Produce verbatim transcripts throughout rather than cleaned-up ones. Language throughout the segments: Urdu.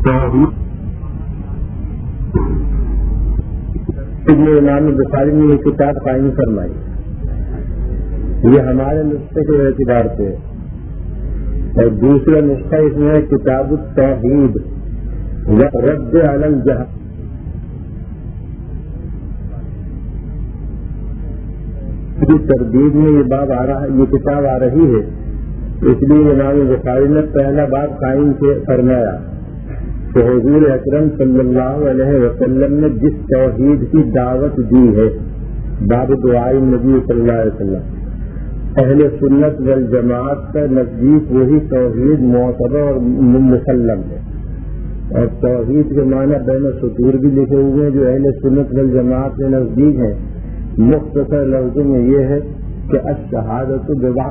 امام بخاری نے یہ کتاب قائم فرمائی، یہ ہمارے نسخے کے اعتبار سے، اور دوسرا نسخہ اس میں ہے کتاب التوحید رد علی الجہل۔ کی تردید میں یہ باب آ رہا یہ کتاب آ رہی ہے، اس لیے امام بخاری نے پہلا باب قائم فرمایا کہ حضور اکرم صلی اللہ علیہ وسلم نے جس توحید کی دعوت دی ہے، باب دعائی نبی صلی اللہ علیہ وسلم، اہل سنت والجماعت کا نزدیک وہی توحید معتبر اور مسلم ہے، اور توحید کے معنی بین سطور بھی لکھے ہوئے ہیں جو اہل سنت والجماعت کے نزدیک ہیں۔ مختصر لفظوں میں یہ ہے کہ الشہادۃ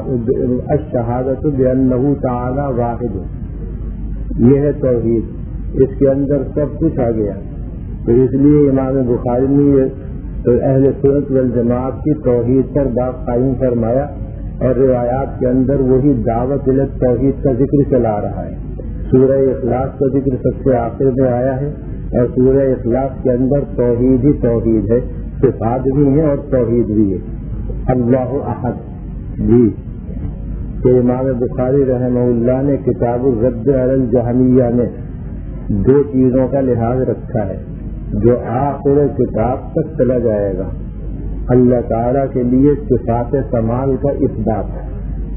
الشہادۃ بأنہ تعالی واحد، یہ ہے توحید، اس کے اندر سب کچھ آ گیا۔ تو اس لیے امام بخاری نے اہل سنت والجماعت کی توحید پر باب قائم فرمایا، اور روایات کے اندر وہی دعوت الی توحید کا ذکر چلا رہا ہے۔ سورہ اخلاص کا ذکر سب سے آخر میں آیا ہے، اور سورہ اخلاص کے اندر توحید ہی توحید ہے، صفات بھی ہے اور توحید بھی ہے، اللہ احد۔ جی کہ امام بخاری رحمہ اللہ نے کتاب الرد علی الجہمیہ میں دو چیزوں کا لحاظ رکھا ہے جو آخر کتاب تک چلا جائے گا۔ اللہ تعالیٰ کے لیے صفات کمال کا اثبات ہے،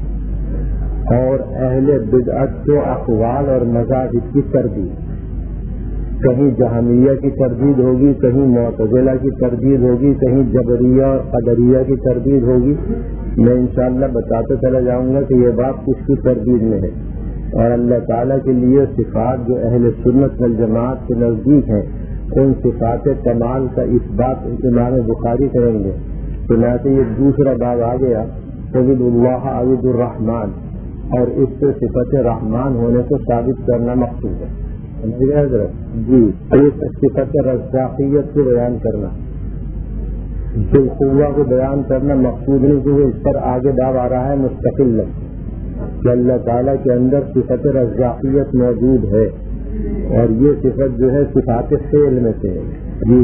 اور اہل بدعت کو اقوال اور مذاہب کی تردید، کہیں جہمیہ کی تردید ہوگی، کہیں معتزلہ کی تردید ہوگی، کہیں جبریہ اور قدریہ کی تردید ہوگی۔ میں انشاءاللہ بتاتے چلا جاؤں گا کہ یہ بات کس کی تردید میں ہے، اور اللہ تعالیٰ کے لیے صفات جو اہل سنت والجماعت کے نزدیک ہیں، ان صفات کمال کا اثبات امام بخاری کریں گے۔ چنانچہ یہ دوسرا باب آ گیا عبد اللہ عبد الرحمن، اور اس سے صفت رحمان ہونے کو ثابت کرنا مقصود ہے۔ جی صفت رزاقیت کو بیان کرنا، بالقوہ کو بیان کرنا مقصود نہیں، کہ اس پر آگے باب آ رہا ہے مستقل کہ اللہ تعالیٰ کے اندر صفت رزاقیت موجود ہے، اور یہ صفت جو ہے صفات فعل میں سے ہے۔ جی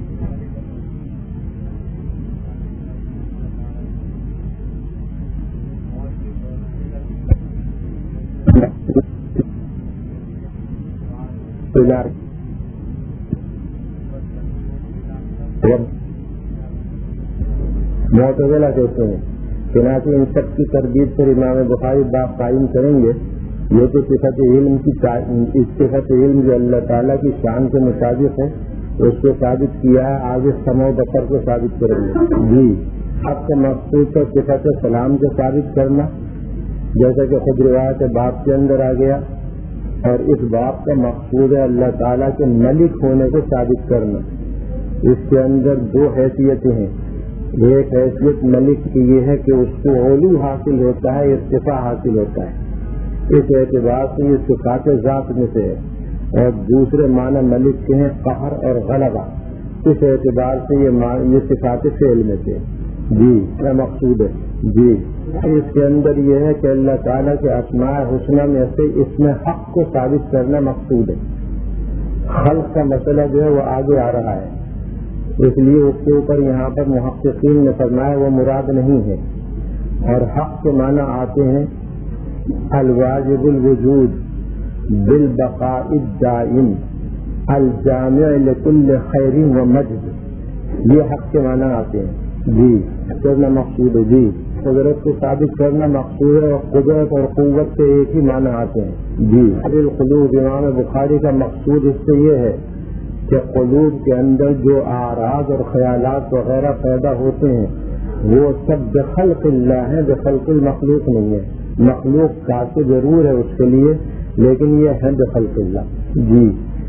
معتزلہ کہتے ہیں، چنانچہ ان سب کی تردید پر امام بخاری باب قائم کریں گے۔ یہ تو صفت علم کی صفت علم جو اللہ تعالیٰ کی شان کے مطابق ہے، اس کو ثابت کیا ہے، آگے سمع و بصر کو ثابت کریں گے۔ جی آپ کا مقصود ہے صفت سلام کو ثابت کرنا، جیسا کہ خود روایت باب کے اندر آ گیا، اور اس باب کا مقصود ہے اللہ تعالیٰ کے ملک ہونے کو ثابت کرنا۔ اس کے اندر دو حیثیتیں ہیں، ایک حیثیت ملک کی یہ ہے کہ اس کو علو حاصل ہوتا ہے، ارتفاع حاصل ہوتا ہے، اس اعتبار سے یہ صفات ذات میں سے ہے، اور دوسرے معنی ملک کے ہیں قہر اور غلبہ، اس اعتبار سے یہ صفات فعل میں سے۔ جی کیا مقصود ہے؟ جی اس کے اندر یہ ہے کہ اللہ تعالیٰ کے اسماء حسنہ میں سے اس میں حق کو ثابت کرنا مقصود ہے۔ خلق کا مسئلہ جو ہے وہ آگے آ رہا ہے، اس لیے اس کے اوپر یہاں پر محققین نے فرمایا وہ مراد نہیں ہے، اور حق کے معنی آتے ہیں الواجب الوجود بالبقاء الدائم الجامع لكل خیر و مجد، یہ حق کے معنی آتے ہیں۔ جی کرنا مقصود ہے، جی قدرت کو ثابت کرنا مقصود ہے، اور قدرت اور قوت سے ایک ہی معنی آتے ہیں۔ جی القلوب امام بخاری کا مقصود اس سے یہ ہے کہ قلوب کے اندر جو اعراض اور خیالات وغیرہ پیدا ہوتے ہیں وہ سب بخلق اللہ ہے، بخلق المخلوق نہیں ہے۔ مخلوق کافی ضرور ہے اس کے لیے، لیکن یہ ہے بخلق اللہ۔ جی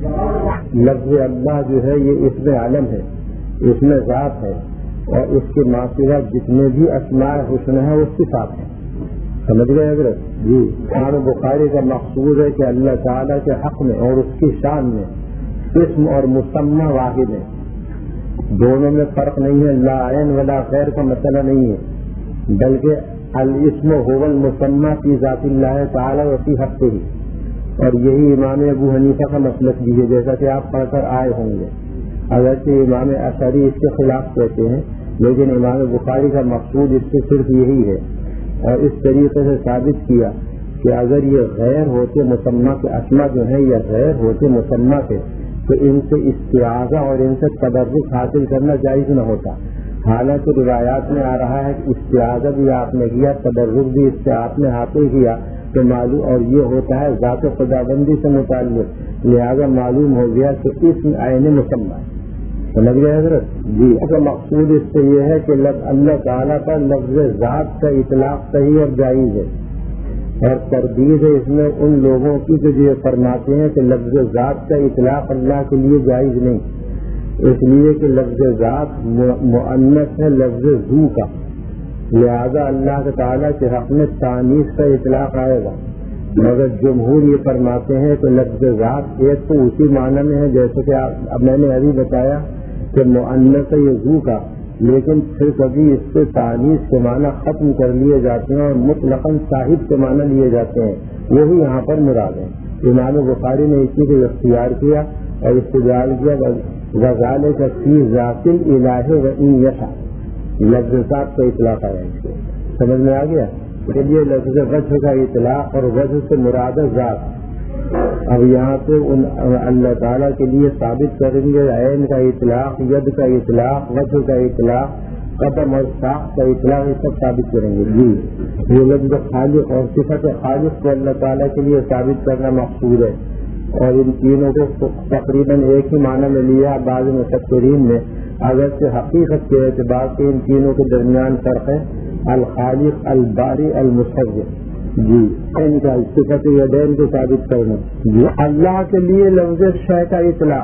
لفظ اللہ جو ہے یہ اسم علم ہے، اسم ذات ہے، اور اس کے ماسوا جتنے بھی اسماء حسنہ ہیں وہ صفات ہیں۔ سمجھ گئے حضرت؟ جی امام بخاری کا مقصود ہے کہ اللہ تعالیٰ کے حق میں اور اس کی شان میں اسم اور مسمى واحد ہے، دونوں میں فرق نہیں ہے، لا عین ولا غیر کا مسئلہ نہیں ہے، بلکہ الاسم هو المسمى فی ذات اللہ تعالی و فی حقہ، اور یہی امام ابو حنیفہ کا مسلک بھی ہے، جیسا کہ آپ پڑھ کر آئے ہوں گے۔ اگرچہ امام اشعری اس کے خلاف کہتے ہیں، لیکن امام بخاری کا مقصود اس سے صرف یہی ہے، اور اس طریقے سے ثابت کیا کہ اگر یہ غیر ہوتے مسمى کے اسما جو ہیں یا غیر ہوتے مسمى کے، تو ان سے استعاذہ اور ان سے تبرک حاصل کرنا جائز نہ ہوتا۔ حالانکہ روایات میں آ رہا ہے کہ استعاذہ بھی آپ نے کیا، تبرک بھی اس سے آپ نے حاصل کیا، تو معلوم اور یہ ہوتا ہے ذات خداوندی سے متعلق، لہذا معلوم ہو گیا کہ اسم عین مسمى سمجھ گئے حضرت جی۔ اصل مقصود اس سے یہ ہے کہ اللہ تعالیٰ پر لفظ ذات کا اطلاق صحیح اور جائز ہے، اور تردید ہے اس میں ان لوگوں کی جو یہ فرماتے ہیں کہ لفظ ذات کا اطلاق اللہ کے لیے جائز نہیں، اس لیے کہ لفظ ذات مؤنث ہے لفظ ذو کا، لہذا اللہ تعالیٰ کے حق میں تانیث کا اطلاق آئے گا، مگر جمہور یہ فرماتے ہیں کہ لفظ ذات ایک تو اسی معنی میں ہے جیسے کہ اب میں نے ابھی بتایا کہ مؤنث ہے یہ ذو کا، لیکن پھر کبھی اس سے تانیث کے معنی ختم کر لیے جاتے ہیں اور مطلقاً صاحب کے معنی لیے جاتے ہیں، وہی یہاں پر مراد ہے۔ امام بخاری نے اسی کو اختیار کیا اور استدلال کیا غزالے کا فی ذات الہ و ان یشاء، لفظ ذات کا اطلاق آیا اس کو، سمجھ میں آ گیا؟ اس لیے لفظ وجہ کا اطلاق اور وجہ سے مراد ذات۔ اب یہاں سے اللہ تعالیٰ کے لیے ثابت کریں گے عین کا اطلاق، ید کا اطلاق، وجہ کا اطلاق، قدم اور ساخت کا اطلاق، یہ سب ثابت کریں گے جی۔ یہ لفظ خالق اور صفت خالق کو اللہ تعالیٰ کے لیے ثابت کرنا مقصود ہے، اور ان تینوں کو تقریباً ایک ہی معنی میں لیا بعض مفسرین نے، اگرچہ حقیقت کے اعتبار سے ان تینوں کے درمیان فرق ہے، الخالق، الباری، المصور جی، ان کا صفت یدین کو ثابت کرنا جی۔ اللہ کے لیے لفظ شے کا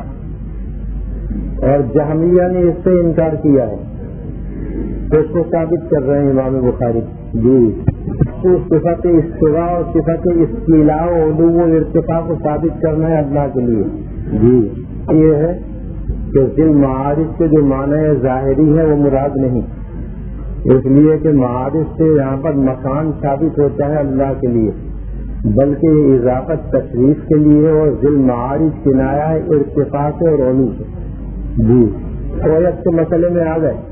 اطلاق، اور جہمیہ نے اس سے انکار کیا ہے، تو اس کو ثابت کر رہے ہیں امام بخاری جی۔ تو صفت استوا اور صفت استیلاء و علو و ارتفاع کو ثابت کرنا ہے اللہ کے لیے جی۔ یہ ہے کہ ذل معارف کے جو معنی ظاہری ہے وہ مراد نہیں، اس لیے کہ معارف سے یہاں پر مکان ثابت ہوتا ہے اللہ کے لیے، بلکہ یہ اضافت تشریف کے لیے، اور ذل معارف کنایا ہے ارتفاع سے اور علو سے جی۔ رویت کے مسئلے میں آ گئے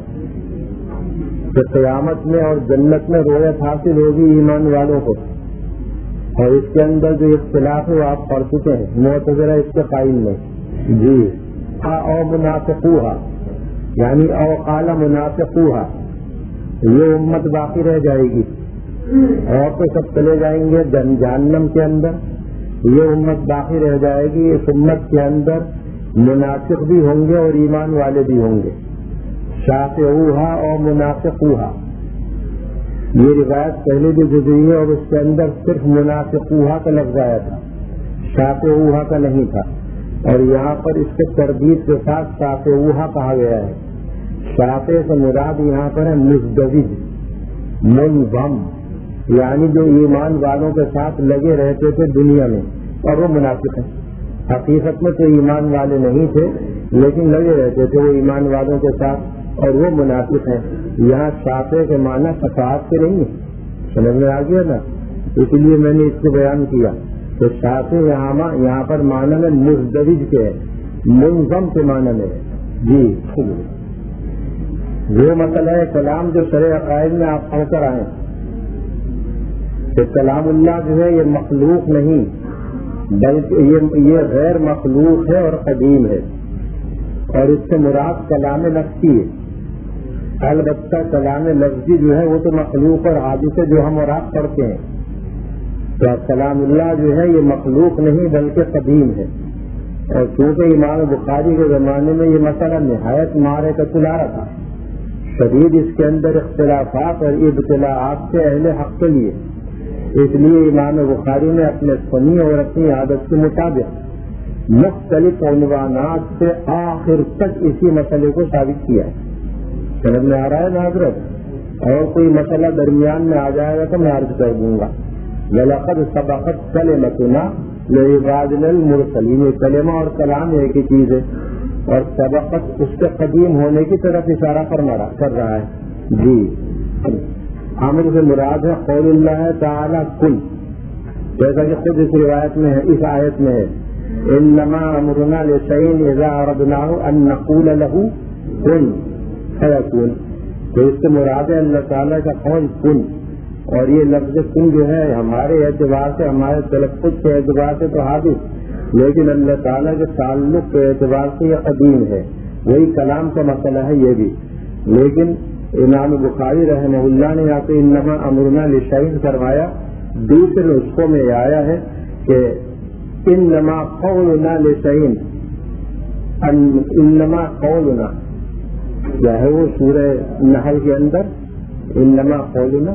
کہ قیامت میں اور جنت میں رویت حاصل ہوگی ایمان والوں کو، اور اس کے اندر جو اختلاف ہے وہ آپ پڑھ چکے ہیں، معتزلہ اس کے قائل میں جی۔ او منافقوہا یعنی او قال منافقوہا، یہ امت باقی رہ جائے گی، اور تو سب چلے جائیں گے جہنم کے اندر، یہ امت باقی رہ جائے گی، اس امت کے اندر منافق بھی ہوں گے اور ایمان والے بھی ہوں گے، شافعوہا اور منافقوہا، یہ روایت پہلے بھی گزری ہے اور اس کے اندر صرف منافقوہا کا لفظ آیا تھا، شافعوہا کا نہیں تھا، اور یہاں پر اس کے تردید کے ساتھ شافعوہا کہا گیا ہے۔ شافع سے مراد یہاں پر ہے مزدوج، منظم، یعنی جو ایمان والوں کے ساتھ لگے رہتے تھے دنیا میں، اور وہ منافق ہیں، حقیقت میں تو ایمان والے نہیں تھے لیکن لگے رہتے تھے وہ ایمان والوں کے ساتھ، اور وہ منافق ہیں۔ یہاں شافع کے معنی شفاعت کے نہیں ہے، سمجھ میں آ گیا نا، اس لیے میں نے اس کو بیان کیا کہ شافع یہاں یہاں پر معنی میں مزدوج کے ہے، منظم کے معنی میں ہے جی۔ وہ مسئلہ ہے کلام جو شرع عقائد میں آپ پڑھ کر آئے کہ کلام اللہ جو ہے یہ مخلوق نہیں بلکہ یہ یہ غیر مخلوق ہے اور قدیم ہے، اور اس سے مراد کلام نفسی ہے۔ البتہ کلام لفظی جو ہے وہ تو مخلوق اور حادث ہے جو ہم اور آپ پڑھتے ہیں، تو کلام اللہ جو ہے یہ مخلوق نہیں بلکہ قدیم ہے، اور چونکہ امام بخاری کے زمانے میں یہ مسئلہ نہایت مارے کا چلا رہا تھا، شدید اس کے اندر اختلافات اور ابتلاعات سے اہل حق کے لیے، اس لیے امام بخاری نے اپنے فنی اور اپنی عادت کے مطابق مختلف عنوانات سے آخر تک اسی مسئلے کو ثابت کیا ہے۔ سمجھ میں آ رہا ہے نا حضرت؟ اور کوئی مسئلہ درمیان میں آ جائے گا تو میں عرض کر دوں گا۔ وَلَقَدْ سَبَقَتْ كَلِمَتُنَا لِعِبَادِنَا الْمُرْسَلِينَ، یہ کلمہ اور کلام ایک ہی چیز ہے، اور سبقت اس کے قدیم ہونے کی طرف اشارہ کر رہا ہے جی۔ امر سے مراد ہے قول اللہ تعالی کل، جیسا کہ خود اس روایت میں ہے، اس آیت میں ہے انما امرنا لشیء اذا اردناه ان نقول له کن فیکون، تو اس سے مراد ہے اللہ تعالیٰ کا قول کن، اور یہ لفظ کن جو ہے ہمارے اعتبار سے، ہمارے تلفظ کے اعتبار سے تو حادث، لیکن اللہ تعالیٰ کے تعلق کے اعتبار سے یہ قدیم ہے، وہی کلام کا مسئلہ ہے یہ بھی۔ لیکن امام بخاری رحمہ اللہ نے یہاں پہ انما امرنا لشیء کروایا، دوسرے نسخوں میں یہ آیا ہے کہ انما قولنا لشیء، انما قولنا کیا ہے وہ سورہ نحل کے اندر انما قولنا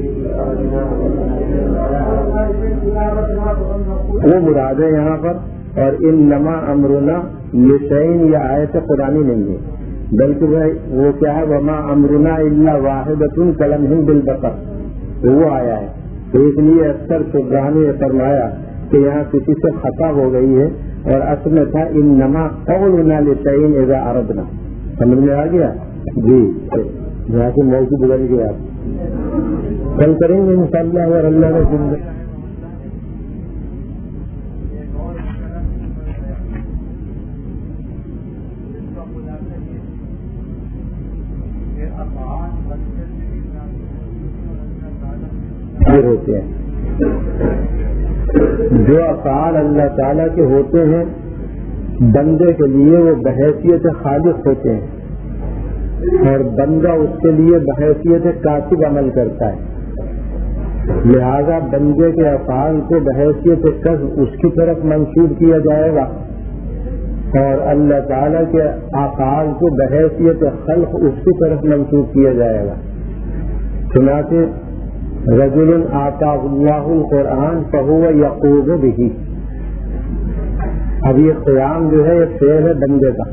وہ مراد ہے یہاں پر، اور انما امرنا لشیء یہ آیت قرآنی نہیں ہے، بلکہ وہ کیا ہے وما امرنا الا واحدۃ کلمح بالبصر، تو وہ آیا ہے۔ تو اس لیے اکثر شبرانی نے فرمایا کہ یہاں کسی سے خطا ہو گئی ہے، اور اصل میں تھا انما قولنا لشیء اذا اردنا۔ سمجھ میں آ گیا جی؟ یہاں سے موضوع بدل گیا، کل کریں گے انشاءاللہ اگر اللہ نے زندہ۔ ہوتے ہیں جو افعال اللہ تعالیٰ کے ہوتے ہیں بندے کے لیے وہ بحیثیت خالق ہوتے ہیں، اور بندہ اس کے لیے بحیثیت کاتب عمل کرتا ہے، لہذا بندے کے افعال کو بحیثیت کسب اس کی طرف منسوب کیا جائے گا، اور اللہ تعالیٰ کے افعال کو بحیثیت خلق اس کی طرف منسوب کیا جائے گا۔ چنانچہ رجل آتاہ اللہ القرآن فہو یقوم بہ، اب یہ قیام جو ہے یہ فعل ہے بندے کا،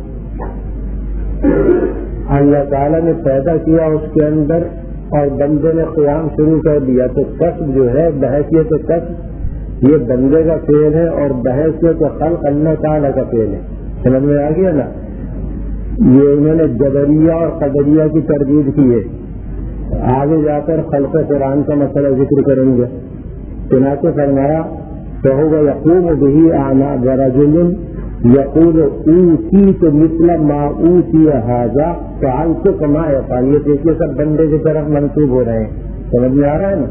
اللہ تعالیٰ نے پیدا کیا اس کے اندر اور بندے نے قیام شروع کر دیا، تو کسب جو ہے بحیثیت کسب یہ بندے کا فعل ہے، اور بحیثیت خلق اللہ تعالیٰ کا فعل ہے۔ سمجھ میں آ گیا نا؟ یہ انہوں نے جبریہ اور قدریہ کی تردید کی ہے، آگے جا کر خلق قرآن کا مسئلہ ذکر کریں گے۔ چنانچہ فرمایا فہو یقوم بہ اعمى برجل یقول اوتیت مثل ما اوتی ھذا فعلت کما یفعل، یہ دیکھیے سب بندے کی طرف منسوب ہو رہے ہیں، سمجھ میں آ رہا ہے نا؟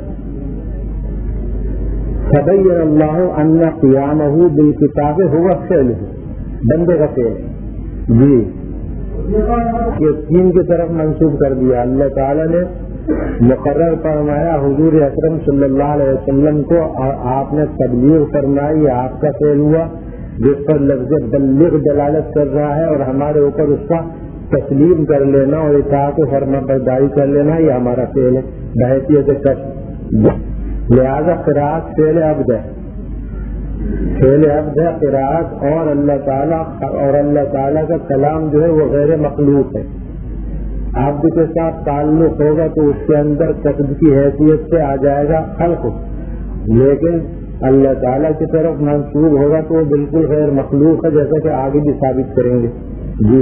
فبین اللہ ان قیامہ بالکتاب هو فعلہ، بندے کا فعل ہے جی، یہ تین کی طرف منسوب کر دیا۔ اللہ تعالیٰ نے مقرر فرمایا حضور اکرم صلی اللہ علیہ وسلم کو، آپ نے تبلیغ فرمائی، آپ کا فعل ہوا جس پر لفظ بلغ دلالت کر رہا ہے، اور ہمارے اوپر اس کا تسلیم کر لینا اور اطاعت و فرما برداری کر لینا یہ ہمارا فعل ہے بحیثیت کسب، لہذا قراءت فعل عبد ہے، فعل عبد ہے قراءت، اور اللہ تعالیٰ اور اللہ تعالیٰ کا کلام جو ہے وہ غیر مخلوق ہے، عبد کے ساتھ تعلق ہوگا تو اس کے اندر کسب کی حیثیت سے آ جائے گا خلق، لیکن اللہ تعالیٰ کی طرف منسوب ہوگا تو وہ بالکل غیر مخلوق ہے، جیسا کہ آگے بھی ثابت کریں گے جی۔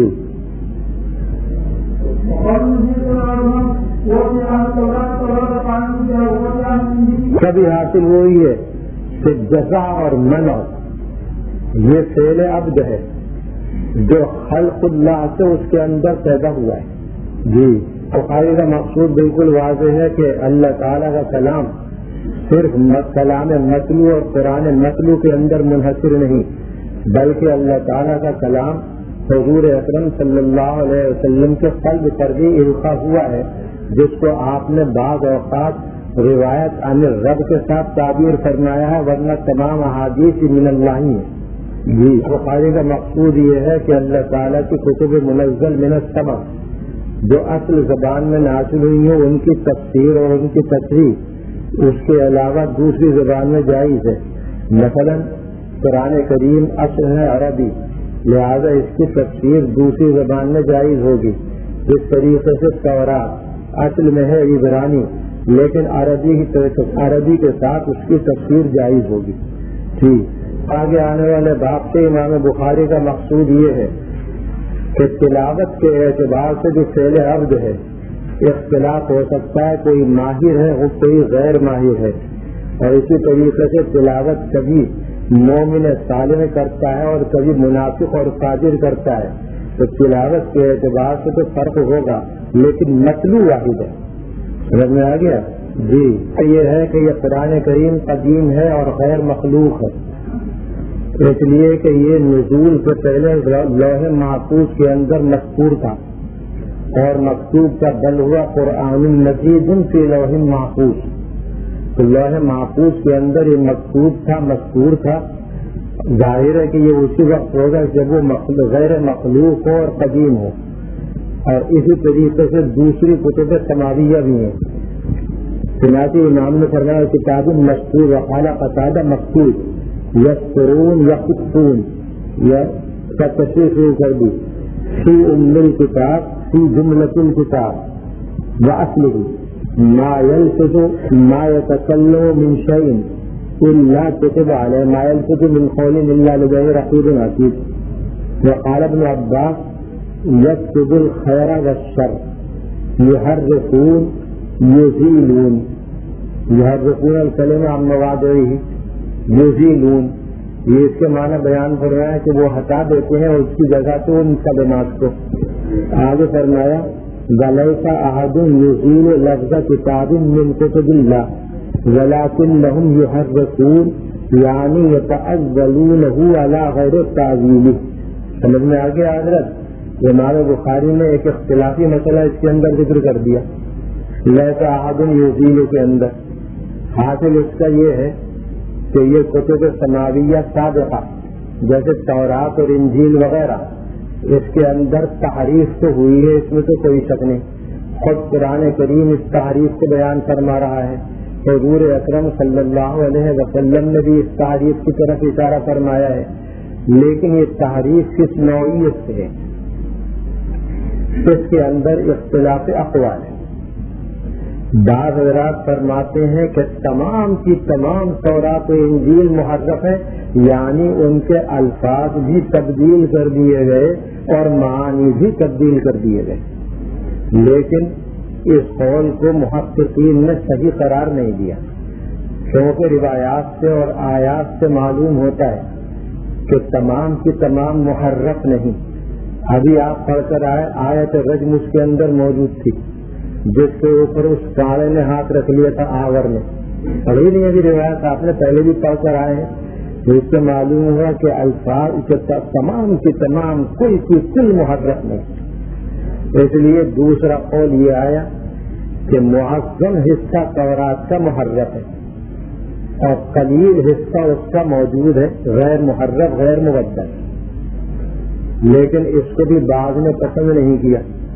کبھی حاصل ہوئی ہے کہ جزا اور منع یہ فعل عبد ہے جو خلق اللہ سے اس کے اندر پیدا ہوا ہے جی۔ بخاری کا مقصود بالکل واضح ہے کہ اللہ تعالیٰ کا کلام صرف کلام مطلوع اور قرآن مطلوع کے اندر منحصر نہیں، بلکہ اللہ تعالیٰ کا کلام حضور اکرم صلی اللہ علیہ وسلم کے قلب پر بھی القا ہوا ہے، جس کو آپ نے بعض اوقات روایت عن رب کے ساتھ تعبیر فرمایا ہے، ورنہ تمام احادیث من اللہ ہے جی۔ بخاری کا مقصود یہ ہے کہ اللہ تعالیٰ کی کتب منزل من السماء جو اصل زبان میں نازل ہوئی ہیں ان کی تفسیر اور ان کی تصریح اس کے علاوہ دوسری زبان میں جائز ہے، مثلا قرآن کریم اصل ہے عربی، لہذا اس کی تفسیر دوسری زبان میں جائز ہوگی، اس طریقے سے تورات اصل میں ہے عبرانی، لیکن عربی عربی کے ساتھ اس کی تفسیر جائز ہوگی ٹھیک۔ آگے آنے والے باب سے امام بخاری کا مقصود یہ ہے کہ تلاوت کے اعتبار سے جو فعل عبد ہے اختلاف ہو سکتا ہے، کوئی ماہر ہے اور کوئی غیر ماہر ہے، اور اسی طریقے سے تلاوت کبھی مومن صالح کرتا ہے اور کبھی منافق اور فاجر کرتا ہے، تو تلاوت کے اعتبار سے تو فرق ہوگا لیکن مطلوب واحد ہے. سمجھ میں آ گیا؟ جی. یہ ہے کہ یہ قرآن کریم قدیم ہے اور غیر مخلوق ہے، اس لیے کہ یہ نزول سے پہلے لوح محفوظ کے اندر مذکور تھا اور مکتوب کا بل ہوا قرآن مجید فی لوح محفوظ. تو لوح محفوظ کے اندر یہ مکتوب تھا، مذکور تھا. ظاہر ہے کہ یہ اسی وقت ہوگا جب وہ غیر مخلوق ہو اور قدیم ہو. اور اسی طریقے سے دوسری کتب سماویہ بھی ہیں. چنانچہ امام نے فرمایا کتاب مذکور وقال قتادہ مکتوب یسرون یخطون یا تشریح کر دی فی ام الکتاب فی جملۃ الکتاب واصلہ ما یلفظ ما یتکلم من شیء الا كتب علیہ ما یلفظ من قول الا لدیہ رقیب عتید. وقال ابن عباس یکتب الخیر والشر یحرفون یزیلون یحرفون الکلمہ عن مواضعہ یزیلون. یہ اس کے معنی بیان کر رہا ہے کہ وہ ہٹا دیتے ہیں اس کی جگہ سے ان کلمات کو. آگے فرمایا وَلَيْسَ أَحَدٌ يُزِيلُ لَفْظَ كِتَابٍ مِّن كُتُبِ اللَّهِ وَلَكِنَّهُمْ يُحَرِّفُونَ یعنی يَتَأَوَّلُونَهُ عَلَى غَيْرِ التَّأْوِيلِ. سمجھ میں آگے حضرت امام بخاری نے ایک اختلافی مسئلہ اس کے اندر ذکر کر دیا لَيْسَ أَحَدٌ يُزِيلُ کے اندر. حاصل اس کا یہ ہے کہ یہ کتب سماویہ سابقہ جیسے تورات اور انجیل وغیرہ اس کے اندر تحریف تو ہوئی ہے، اس میں تو کوئی شک نہیں. خود قرآن کریم اس تحریف کو بیان فرما رہا ہے. حضور اکرم صلی اللہ علیہ وسلم نے بھی اس تحریف کی طرف اشارہ فرمایا ہے. لیکن یہ تحریف کس نوعیت سے ہے؟ اس کے اندر اختلاف اقوال ہے. بعض حضرات فرماتے ہیں کہ تمام کی تمام تورات و انجیل محرف ہیں، یعنی ان کے الفاظ بھی تبدیل کر دیے گئے اور معانی بھی تبدیل کر دیے گئے. لیکن اس قول کو محققین نے صحیح قرار نہیں دیا، کیونکہ روایات سے اور آیات سے معلوم ہوتا ہے کہ تمام کی تمام محرف نہیں. ابھی آپ پڑھ کر آئے آیت رجم اس کے اندر موجود تھی جس کے اوپر اس کاڑے نے ہاتھ رکھ لیا تھا آور نے. پڑھی نہیں ابھی روایت آپ نے پہلے بھی پڑھ کر آئے ہیں. تو اس سے معلوم ہوا کہ الفاظ تمام کی تمام کوئی کی کل محرف نہیں. اس لیے دوسرا قول یہ آیا کہ معظم حصہ تورات کا محرف ہے اور قلیل حصہ اس کا موجود ہے غیر محرف غیر مبدل. لیکن اس کو بھی بعض نے پسند نہیں کیا.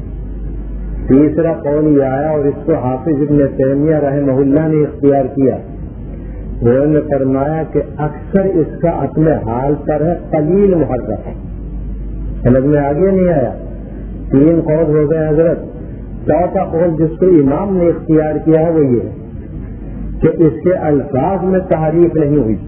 تیسرا قول یہ آیا اور اس کو حافظ ابن تیمیہ رحمہ اللہ نے اختیار کیا. انہوں نے فرمایا کہ اکثر اس کا اپنے حال پر ہے قلیل محرف ہے. سمجھ میں آگے نہیں آیا؟ تین قول ہو گئے حضرت. چوتھا قول جس کو امام نے اختیار کیا ہے وہ یہ ہے کہ اس کے الفاظ میں تحریف نہیں ہوئی،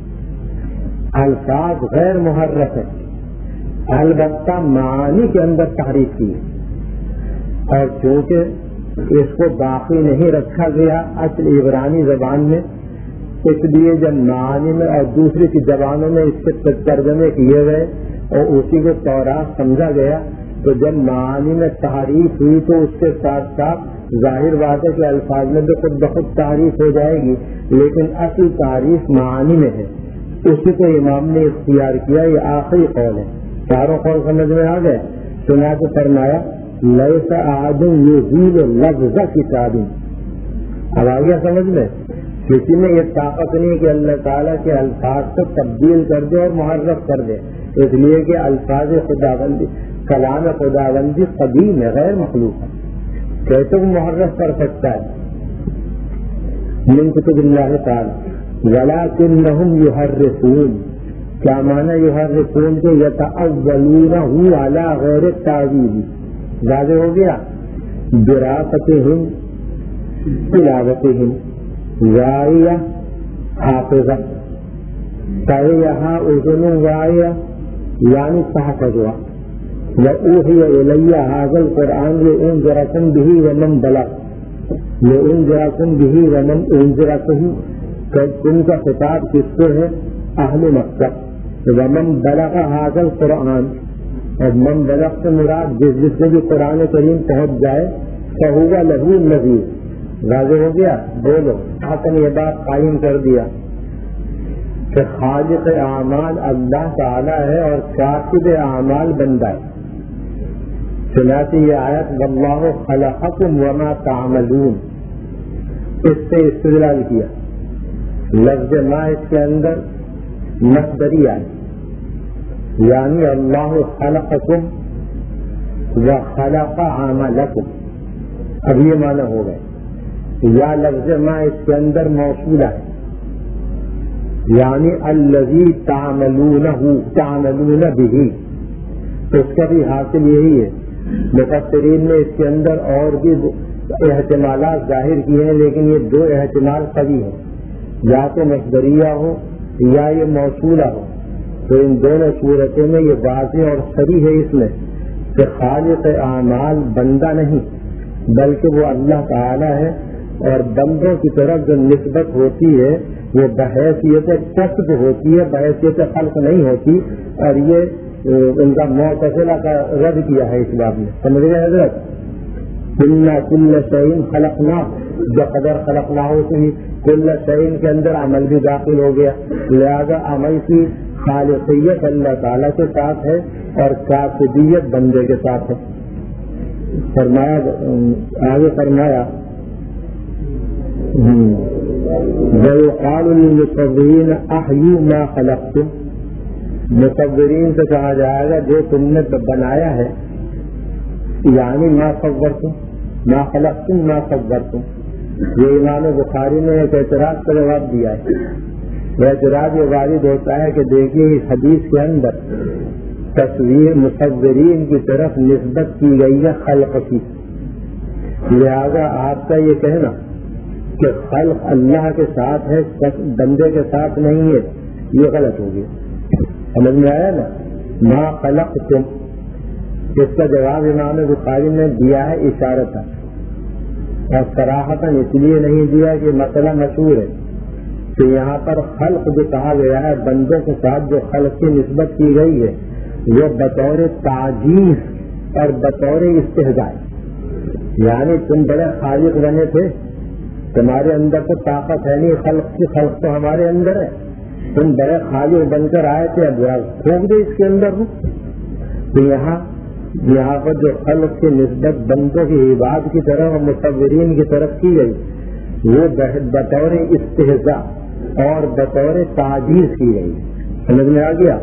الفاظ غیر محرف ہے، البتہ معانی کے اندر تحریف کی ہے. اور چونکہ اس کو باقی نہیں رکھا گیا اصل عبرانی زبان میں، اس لیے جب معانی میں اور دوسری کی زبانوں میں اس کے ترجمے کیے گئے اور اسی کو تورات سمجھا گیا، تو جب معانی میں تحریف ہوئی تو اس کے ساتھ ساتھ ظاہر بات ہے کہ الفاظ میں تو خود بخود تعریف ہو جائے گی، لیکن اصل تعریف معانی میں ہے. اسی کو امام نے اختیار کیا. یہ آخری قول ہے. چاروں قول سمجھ میں آ گئے. چنانچہ فرمایا لیس احد یزیل لفظ کتاب. اب آ گیا سمجھ میں؟ کسی میں یہ طاقت نہیں کہ اللہ تعالیٰ کے الفاظ کو تبدیل کر دے اور محرف کر دے، اس لیے کہ الفاظ خداوندی کلام خداوندی قدیم ہے، غیر مخلوق ہے. کیسے وہ محرف کر سکتا ہے؟ من کتب اللہ تعالی ولکنہم یحرفون. کیا معنی یحرفون کے یتأولونہ علی غیر التأویل. واضح ہو گیا. دراستہم تلاوتہم واعیہ حافظہ یہاں اذن واعیہ یعنی تحفظہ. وأوحي إلي هذا القرآن لأنذركم به ومن بلغ لأنذركم به ومن أنذركم ان کا خطاب کس کو ہے؟ اہل مکہ. ومن بلغ هذا القرآن، اور من بلغ سے مراد جس جس سے بھی قرآن کریم پہنچ جائے فهو له نذیر. واضح ہو گیا؟ بولو. آپ نے یہ بات قائم کر دیا کہ خالق اعمال اللہ تعالی ہے اور کاتب اعمال بندہ ہے. چنانچہ یہ آیت واللہ خلقکم وما تعملون، اس سے استدلال کیا. لفظ ما اس کے اندر مصدری آئی، یعنی اللہ خلقکم وخلق عملکم. اب یہ معنی ہو گئے. یا لفظ ما اس کے اندر موصولہ ہے، یعنی الذی تعملونہ تعملون بہ. اس کا بھی حاصل یہی ہے. مفسرین نے اس کے اندر اور بھی احتمالات ظاہر کیے ہیں، لیکن یہ دو احتمال قوی ہیں، یا تو مصدریہ ہو یا یہ موصولہ ہو. تو ان دونوں صورتوں میں یہ واضح اور صریح ہے اس میں کہ خالق اعمال بندہ نہیں بلکہ وہ اللہ تعالی ہے، اور بندوں کی طرف جو نسبت ہوتی ہے وہ بحیثیت کسب ہوتی ہے، بحیثیت خلق نہیں ہوتی. اور یہ ان کا معتزلہ کا رد کیا ہے اس بات میں. سمجھ گئے حضرت؟ کل کل شیء خلقنا، جو قدر خلقنا ہو تو ہی کل شیء کے اندر عمل بھی داخل ہو گیا. لہذا عمل کی خالقیت اللہ تعالیٰ کے ساتھ ہے اور کاتبیت بندے کے ساتھ ہے. فرمایا آگے فرمایا وَيُقَالُ لِلْمُصَوِّرِينَ أَحْيُوا مَا خَلَقْتُمْ. مصورین سے کہا جائے گا جو تم نے بنایا ہے، یعنی ما صورتم ما خلقتم ما صورتم. یہ امام بخاری نے ایک اعتراض کا جواب دیا ہے. وہ اعتراض یہ وارد ہوتا ہے کہ دیکھیے اس حدیث کے اندر تصویر مصورین کی طرف نسبت کی گئی ہے خلق کی، لہذا آپ کا یہ کہنا کہ خلق اللہ کے ساتھ ہے بندے کے ساتھ نہیں ہے، یہ غلط ہو گیا. سمجھ میں آیا نا؟ ما خلقتم، اس کا جواب امام بخاری نے دیا ہے اشارتا، اور صراحتاً اس لیے نہیں دیا کہ مسئلہ مشہور ہے کہ یہاں پر خلق جو کہا گیا ہے بندوں کے ساتھ جو خلق کی نسبت کی گئی ہے وہ بطور تعجیز اور بطور استہزاء، یعنی تم بڑے خالق بنے تھے، تمہارے اندر تو طاقت ہے نہیں خلق کی، خلق تو ہمارے اندر ہے، تم بڑے خالق بن کر آئے تھے، اب کھونک دے اس کے اندر ہوں. تو یہاں یہاں پر جو خلق کی نسبت بندوں کی عباد کی طرف اور مصورین کی طرف کی گئی وہ بطور استہزاء اور بطور تعجیز کی گئی. سمجھ میں آ گیا؟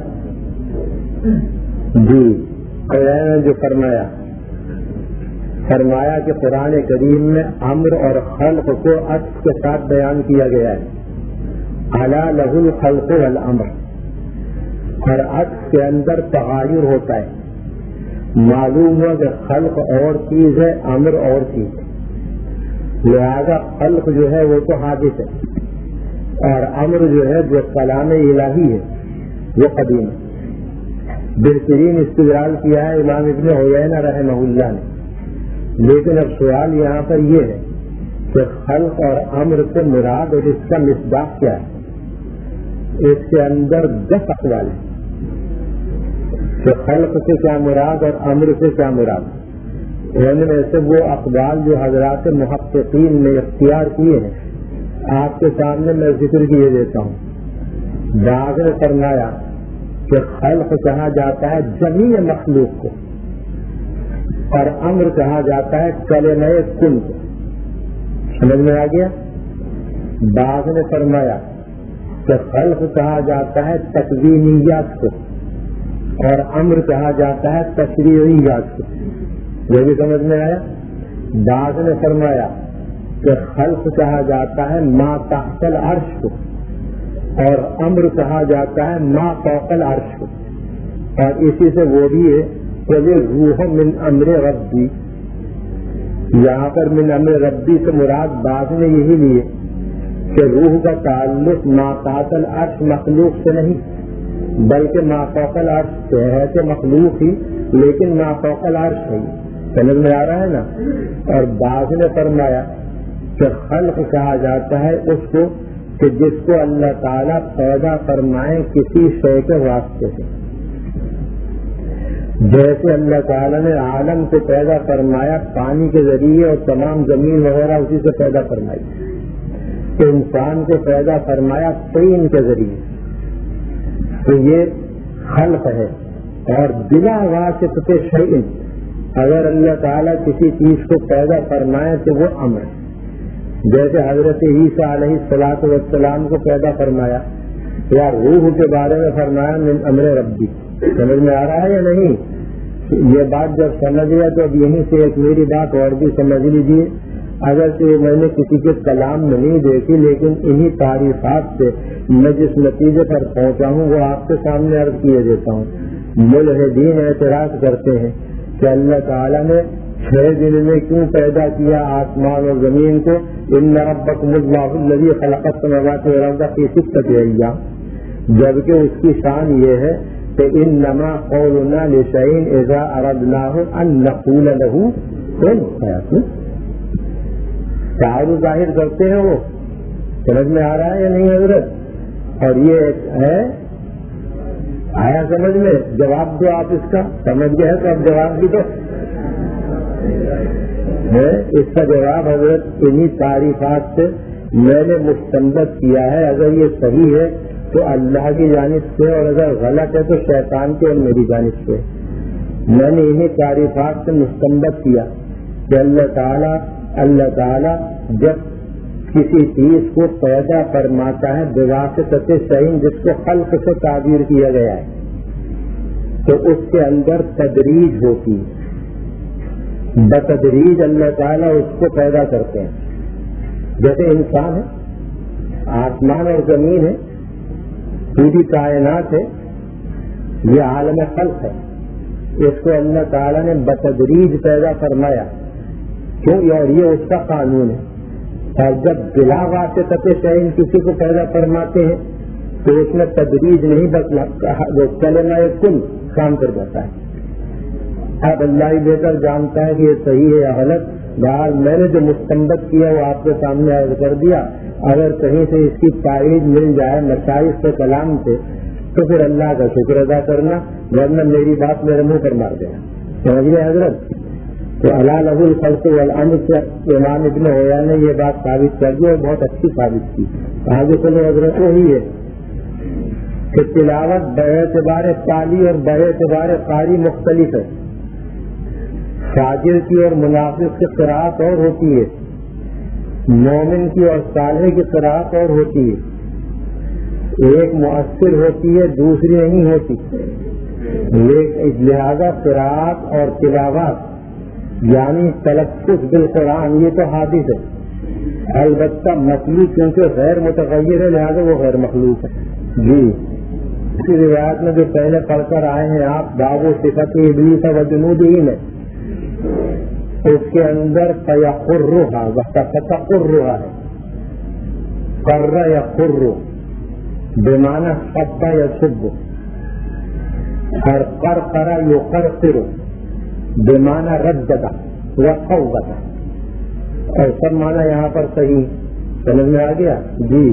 جی. قرآن نے جو فرمایا فرمایا کہ قرآن کریم میں امر اور خلق کو عطف کے ساتھ بیان کیا گیا ہے. الا لہ الخلق والامر، اور عطف کے اندر تغیر ہوتا ہے. معلوم ہوا کہ خلق اور چیز ہے، امر اور چیز ہے، لہذا خلق جو ہے وہ تو حادث ہے اور امر جو ہے جو کلام الہی ہے وہ قدیم ہے. بہترین استدلال کیا ہے امام ابن عیینہ رحمہ اللہ نے. لیکن اب سوال یہاں پر یہ ہے کہ خلق اور امر سے مراد اور اس کا مصداق کیا ہے؟ اس کے اندر دس اقوال ہیں کہ خلق سے کیا مراد اور امر سے کیا مراد. ان میں سے وہ اقوال جو حضرات محققین نے اختیار کیے ہیں آپ کے سامنے میں ذکر کیے دیتا ہوں. بعض نے فرمایا کہ خلق کہا جاتا ہے جمیع مخلوق کو، اور امر کہا جاتا ہے کلمہ کن کو. سمجھ میں آ گیا؟ بعض نے فرمایا کہ خلق کہا جاتا ہے تکوینیات کو اور امر کہا جاتا ہے تشریعیات کو. یہ بھی سمجھ میں آیا؟ بعض نے فرمایا کہ خلق کہا جاتا ہے ما تحت العرش کو اور امر کہا جاتا ہے ما فوق العرش کو. اور اسی سے وہ بھی ہے کہ روح من امر ربی، یہاں پر من امر ربی سے مراد بعض نے یہی لیے کہ روح کا تعلق ما تحت العرش مخلوق سے نہیں بلکہ ما فوق العرش سے ہے، کہ مخلوق ہی لیکن ما فوق العرش ہے. سمجھ میں آ رہا ہے نا؟ اور بعض نے فرمایا کہ خلق کہا جاتا ہے اس کو کہ جس کو اللہ تعالیٰ پیدا فرمائے کسی شے کے واسطے سے. جیسے اللہ تعالیٰ نے عالم کو پیدا فرمایا پانی کے ذریعے اور تمام زمین وغیرہ اسی سے پیدا فرمائی، تو انسان کو پیدا فرمایا طین کے ذریعے. تو یہ خلق ہے. اور بلا واسطہ شیء اگر اللہ تعالیٰ کسی چیز کو پیدا فرمائے تو وہ امر. جیسے حضرت عیسیٰ علیہ الصلوۃ والسلام کو پیدا فرمایا یا روح کے بارے میں فرمایا من امر ربی. سمجھ میں آ رہا ہے یا نہیں؟ یہ بات جب سمجھ گیا تو اب یہیں سے ایک میری بات اور بھی سمجھ لیجیے. اگر تو میں نے کسی کے کلام میں نہیں دیکھی لیکن انہی تعریفات سے میں جس نتیجے پر پہنچا ہوں وہ آپ کے سامنے عرض کیے دیتا ہوں. ملحدین اعتراض کرتے ہیں کہ اللہ تعالیٰ نے چھ دن میں کیوں پیدا کیا آسمان اور زمین کو. ان ربکم اللہ الذی خلق السماوات والارض فی ستۃ ایام، جبکہ اس کی شان یہ ہے کہ انما قولنا لشیء اذا اردناہ ان نقول له کن فیکون. تعارض ظاہر کرتے ہیں وہ. سمجھ میں آ رہا ہے یا نہیں حضرت؟ اور یہ ہے آیا سمجھ میں؟ جواب دو آپ اس کا. سمجھ گئے تو اب جواب بھی دو. اس کا جواب حضرت انہی تعریفات سے میں نے مستنبط کیا ہے. اگر یہ صحیح ہے تو اللہ کی جانب سے اور اگر غلط ہے تو شیطان کی اور میری جانب سے. میں نے انہی تعریفات سے مستنبط کیا کہ اللہ تعالیٰ اللہ تعالیٰ جب کسی چیز کو پیدا فرماتا ہے بواسطہ شیء جس کو خلق سے تعبیر کیا گیا ہے تو اس کے اندر تدریج ہوتی ہے. بتدریج اللہ تعالیٰ اس کو پیدا کرتے ہیں. جیسے انسان ہے، آسمان اور زمین ہے، پوری کائنات ہے، یہ عالم خلق ہے. اس کو اللہ تعالیٰ نے بتدریج پیدا فرمایا کیوں؟ اور یہ اس کا قانون ہے. اور جب بلا واسطہ شیء کسی کو پیدا فرماتے ہیں تو اس میں تدریج نہیں بتلا وہ کلمہ کن کام کر جاتا ہے. اب اللہ ہی بہتر جانتا ہے کہ یہ صحیح ہے یا غلط. بہرحال میں نے جو مستنبط کیا وہ آپ کے سامنے عرض کر دیا. اگر کہیں سے اس کی تائید مل جائے مشائخ سے کلام سے تو پھر اللہ کا شکر ادا کرنا، ورنہ میری بات میرے منہ پر مار دینا. سمجھ گئے حضرت؟ تو اللہ لہ الخلق والامر سے امام ابن حیا نے یہ بات ثابت کر دی اور بہت اچھی ثابت کی. آگے چلو حضرت وہی ہے کہ تلاوت باعتبار تالی اور باعتبار قاری مختلف ہے. فاجر کی اور منافق کی قرأت اور ہوتی ہے، مومن کی اور صالح کی قرأت اور ہوتی ہے. ایک مؤثر ہوتی ہے دوسری نہیں ہوتی. لہذا قرأت اور تلاوت یعنی تلفظ بالقرآن یہ تو حادث ہے. البتہ مخلوق کیونکہ غیر متغیر ہے لہذا وہ غیر مخلوق ہے. جی اسی روایت میں جو پہلے پڑھ کر آئے ہیں آپ باب و صفت ابلیس و جنودہ میں اس کے اندر فیقرھا فتقرھا ہے. قر یقر بمعنی صب یصب اور قرقر یقرقر بمعنی ردد وقوت اور سب معنی یہاں پر صحیح سمجھ میں آ گیا. جی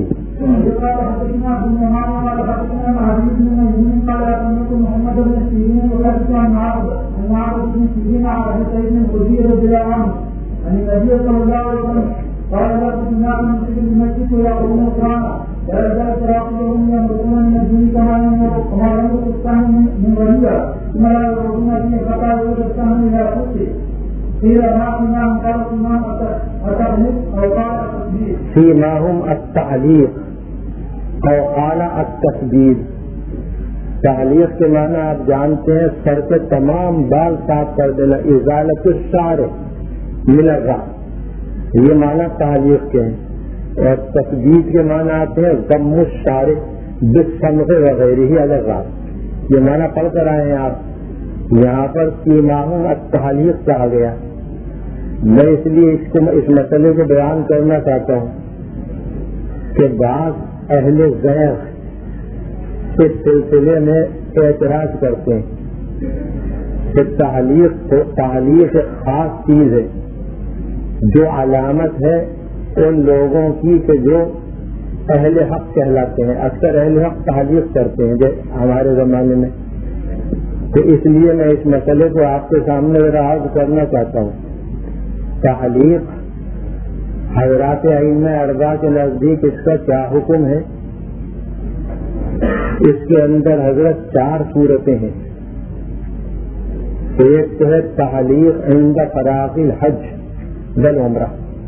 فيماهم التعلیق او قال التسدید. تعلیق کے معنی آپ جانتے ہیں سر کے تمام بال صاف کر دینا، ازالت الشعر من الراس، یہ معنی تعلیق کے ہیں. اور تسدید کے معنی آتے ہیں ضم الشعر بالصمغ وغیرہ علی الراس. یہ معنی پڑھ کر آئے ہیں آپ. یہاں پر فیماهم التعلیق کہا گیا. میں اس لیے اس کو اس مسئلے کو بیان کرنا چاہتا ہوں کہ بعض اہل ذیق اس سلسلے میں اعتراض کرتے ہیں کہ تعلیق تعلیق ایک خاص چیز ہے جو علامت ہے ان لوگوں کی کہ جو اہل حق کہلاتے ہیں. اکثر اہل حق تحلیق کرتے ہیں ہمارے زمانے میں. تو اس لیے میں اس مسئلے کو آپ کے سامنے عرض کرنا چاہتا ہوں. تحلیق حضرات ائمہ اربعہ کے نزدیک اس کا کیا حکم ہے؟ اس کے اندر حضرت چار صورتیں ہیں. ایک تو ہے تحلیق عند فراغ الحج والعمرہ.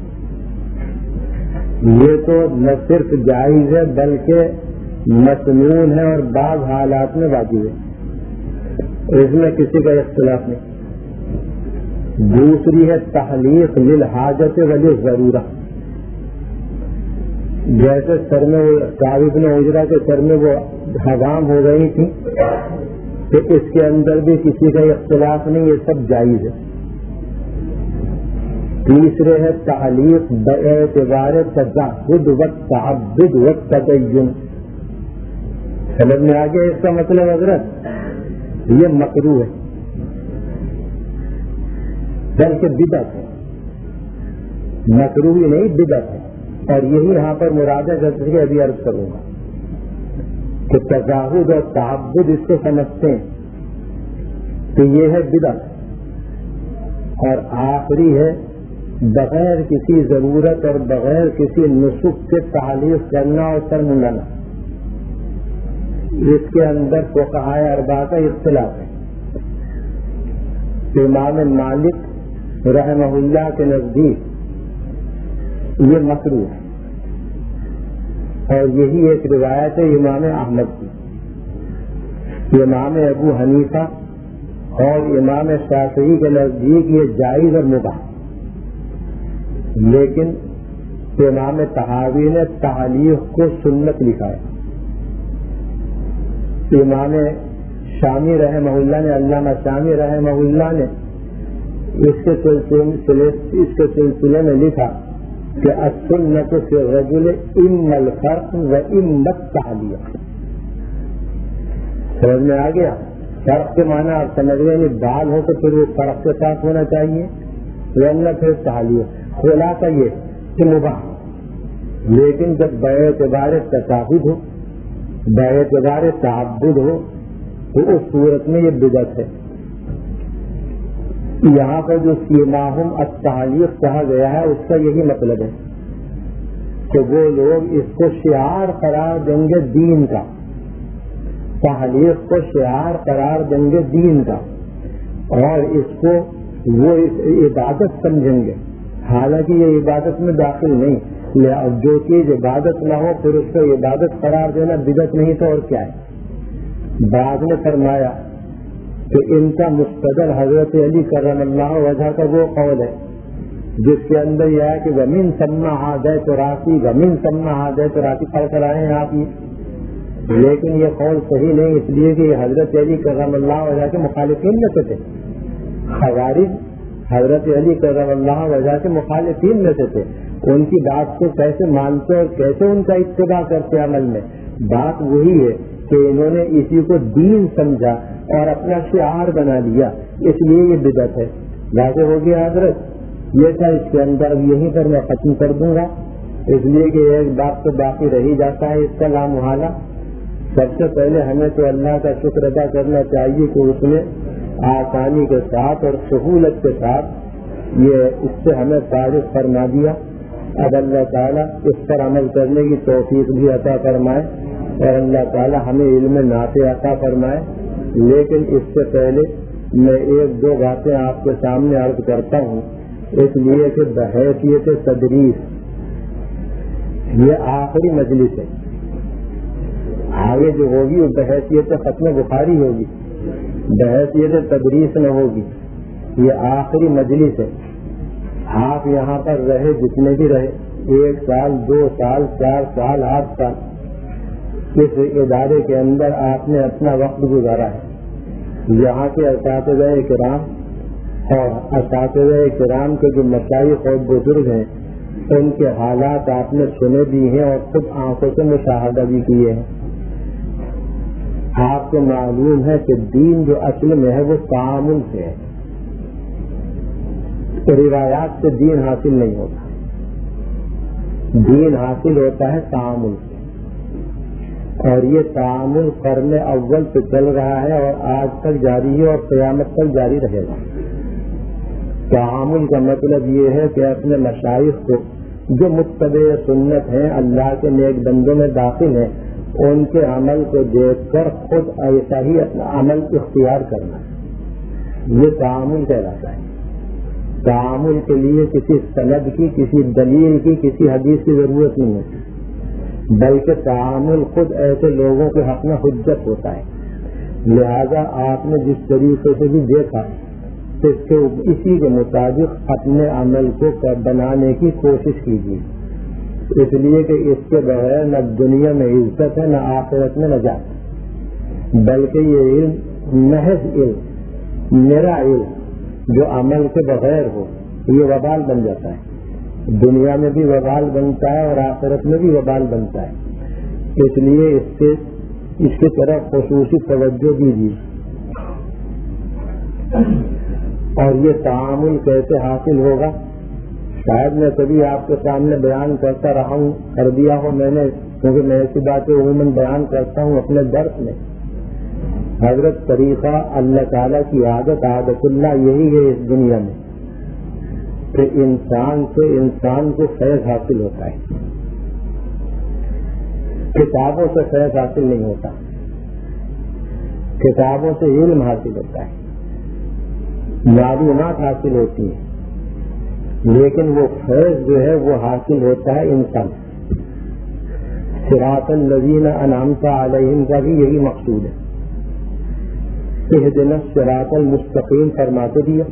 یہ تو نہ صرف جائز ہے بلکہ مسنون ہے اور بعض حالات میں واجب ہے. اس میں کسی کا اختلاف نہیں. دوسری ہے تحلیق للحاجت وللضرورہ. جیسے سر میں کعب بن عجرہ کے سر میں وہ حرام ہو گئی تھی تو اس کے اندر بھی کسی کا اختلاف نہیں, یہ سب جائز ہے. تیسرے ہے تحلیق باعتبار تزہد والتعبد والتدین. سمجھ میں آ گیا اس کا مطلب حضرت؟ یہ مکروہ ہے بلکہ بدعت ہے. مکروہ نہیں بدعت ہے. اور یہی یہاں پر مراد ہے جیسے کہ ابھی عرض کروں گا کہ تزاہد اور تعبد اس کو سمجھتے ہیں کہ یہ ہے بدعت. اور آخری ہے بغیر کسی ضرورت اور بغیر کسی نسخ کے تعلیق کرنا اور سر منڈانا. اس کے اندر فقہاء اربعہ کا اختلاف ہے. امام مالک رحمہ اللہ کے نزدیک یہ مکروہ ہے اور یہی ایک روایت ہے امام احمد کی. امام ابو حنیفہ اور امام شافعی کے نزدیک یہ جائز اور مباح. لیکن امام طحاوی نے تعلیق کو سنت لکھا ہے. امام شامی رحمہ اللہ نے علامہ شامی رحمہ اللہ نے اس کے سلسلے اس کے سلسلے میں لکھا کہ السنت فی الرجل اما الفرق و اما التعلیق. سمجھ میں آ گیا؟ فرق کے معنی آپ سمجھ گئے نہیں. بال ہو تو پھر وہ فرق کے ساتھ ہونا چاہیے ورنہ پھر تعلیق. خلاصہ یہ کہ مباح. لیکن جب باعتبار تشہد ہو باعتبار تعبد ہو تو اس صورت میں یہ بدعت ہے. یہاں پر جو سیماہم التعلیق کہا گیا ہے اس کا یہی مطلب ہے کہ وہ لوگ اس کو شعار قرار دیں گے دین کا. تعلیق کو شعار قرار دیں گے دین کا اور اس کو وہ عبادت سمجھیں گے. حالانکہ یہ عبادت میں داخل نہیں. جو چیز عبادت نہ ہو پھر اس کو عبادت قرار دینا بدعت نہیں تو اور کیا ہے. بعد میں فرمایا کہ ان کا مستدل حضرت علی کرم اللہ وجہ کا وہ قول ہے جس کے اندر یہ ہے کہ زمین سما عادت راسی زمین سما عادت راسی پڑھ کر آئے ہیں آپ یہ. لیکن یہ قول صحیح نہیں اس لیے کہ یہ حضرت علی کرم اللہ وجہ کے مخالفین میں سے تھے. خوارج حضرت علی کرم اللہ وجہ کے مخالفین میں سے تھے. ان کی بات کو کیسے مانتے اور کیسے ان کا اتباع کرتے عمل میں. بات وہی ہے کہ انہوں نے اسی کو دین سمجھا اور اپنا شعار بنا لیا اس لیے یہ بدعت ہے. واضح ہو گیا حضرت؟ یہ تھا اس کے اندر. یہیں پر میں ختم کر دوں گا اس لیے کہ ایک بات تو باقی رہی جاتا ہے اس کا لامحالہ. سب سے پہلے ہمیں تو اللہ کا شکر ادا کرنا چاہیے کہ اس نے آسانی کے ساتھ اور سہولت کے ساتھ یہ اس سے ہمیں فارغ فرما دیا. اب اللہ تعالیٰ اس پر عمل کرنے کی توفیق بھی عطا فرمائے اور اللہ تعالیٰ ہمیں علم نافع عطا فرمائے. لیکن اس سے پہلے میں ایک دو باتیں آپ کے سامنے عرض کرتا ہوں اس لیے کہ بحیثیت تدریس یہ آخری مجلس ہے. آگے جو ہوگی وہ بحیثیت ختم بخاری ہوگی, بحیثیت تدریس نہ ہوگی. یہ آخری مجلس ہے. آپ یہاں پر رہے جتنے بھی رہے ایک سال دو سال چار سال آٹھ سال اس ادارے کے اندر آپ نے اپنا وقت گزارا ہے. یہاں کے اساتذہ کرام اور اساتذہ کرام کے جو مشائخ اور بزرگ ہیں ان کے حالات آپ نے سنے بھی ہیں اور خود آنکھوں سے مشاہدہ بھی کیے ہیں. آپ کو معلوم ہے کہ دین جو اصل میں ہے وہ تعامل سے ہے. روایات سے دین حاصل نہیں ہوتا. دین حاصل ہوتا ہے تعامل سے. اور یہ تعامل قرن اول سے چل رہا ہے اور آج تک جاری ہے اور قیامت تک جاری رہے گا۔ تعامل کا مطلب یہ ہے کہ اپنے مشائخ کو جو متبع سنت ہیں، اللہ کے نیک بندوں میں داخل ہیں، ان کے عمل کو دیکھ کر خود ایسا ہی اپنا عمل اختیار کرنا، یہ تعامل کہلاتا ہے۔ تعامل کے لیے کسی سند کی، کسی دلیل کی، کسی حدیث کی ضرورت نہیں ہوتی، بلکہ تعامل خود ایسے لوگوں کے حق میں حجت ہوتا ہے۔ لہذا آپ نے جس طریقے سے بھی دیکھا اس کے اسی کے مطابق اپنے عمل کو بنانے کی کوشش کیجیے، اس لیے کہ اس کے بغیر نہ دنیا میں عزت ہے نہ آخرت میں نجات، بلکہ یہ علم محض علم، میرا علم جو عمل کے بغیر ہو یہ وبال بن جاتا ہے، دنیا میں بھی وبال بنتا ہے اور آخرت میں بھی وبال بنتا ہے۔ اس لیے اس سے اس کی طرف خصوصی توجہ دیجیے۔ اور یہ تعامل کیسے حاصل ہوگا، شاید میں کبھی آپ کے سامنے بیان کرتا رہا ہوں، کر دیا ہو میں نے، کیونکہ میں ایسی باتیں عموماً بیان کرتا ہوں اپنے درس میں۔ حضرت طریقہ اللہ تعالیٰ کی عادت، عادت اللہ یہی ہے اس دنیا میں کہ انسان سے انسان کو فیض حاصل ہوتا ہے، کتابوں سے فیض حاصل نہیں ہوتا، کتابوں سے علم حاصل ہوتا ہے، معلومات حاصل ہوتی ہیں، لیکن وہ فیض جو ہے وہ حاصل ہوتا ہے انسان۔ صراط الذین انعمت علیہم کا بھی یہی مقصود ہے، اہدنا الصراط المستقیم فرماتے دیا،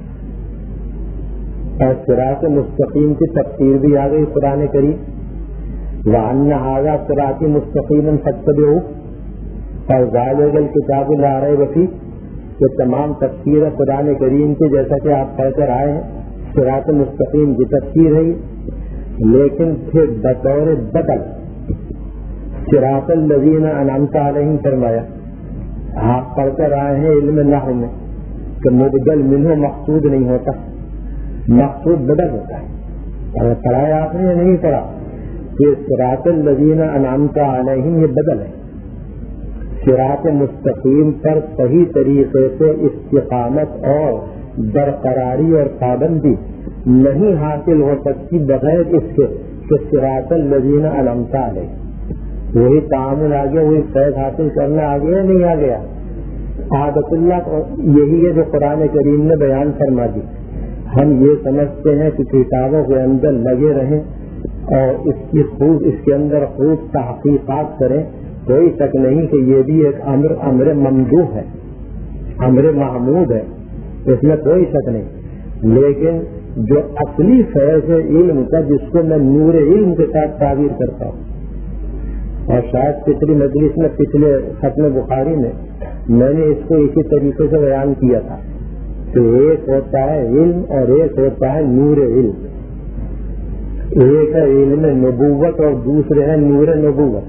اور صراط مستقیم کی تفسیر بھی آ گئی قرآن کریم، وَأَنَّ هَذَا صِرَاطِي مُسْتَقِيمًا فَاتَّبِعُوهُ اور ذَلِكَ الْكِتَابُ لَا رَيْبَ فِيهِ، یہ تمام تفسیر قرآن کریم کی جیسا کہ آپ پڑھ کر آئے ہیں، صراط مستقیم کی تفسیر ہے، لیکن پھر بطور بدل صراط الذین انعمت علیہم فرمایا۔ آپ پڑھ کر آئے ہیں علم نحو میں کہ مبدل منہ مقصود نہیں ہوتا، مقصود بدل ہوتا ہے۔ اگر پڑھایا آپ نے یا نہیں پڑھا کہ صراط الذین انعمت علیہم یہ بدل ہے، صراط مستقیم پر صحیح طریقے سے استقامت اور برقراری اور پابندی نہیں حاصل ہو سکتی بغیر اس کے کہ صراط الذین انعمت علیہم، وہی تعامل آ گیا، وہی فیض حاصل کرنا آ گیا نہیں آ گیا۔ عادت اللہ یہی ہے جو قرآن کریم نے بیان فرما دی۔ ہم یہ سمجھتے ہیں کہ کتابوں کے اندر لگے رہیں اور اس کی خوب اس کے اندر خوب تحقیقات کریں، کوئی شک نہیں کہ یہ بھی ایک امر امر ممدوح ہے، امر محمود ہے، اس میں کوئی شک نہیں، لیکن جو اصلی فیض ہے علم کا، جس کو میں نور علم کے ساتھ تعبیر کرتا ہوں، اور شاید پچھلی مجلس میں پچھلے ختم بخاری میں میں نے اس کو اسی طریقے سے بیان کیا تھا کہ ایک ہوتا ہے علم اور ایک ہوتا ہے نور علم، ایک ہے علم نبوت اور دوسرے ہے نور نبوت۔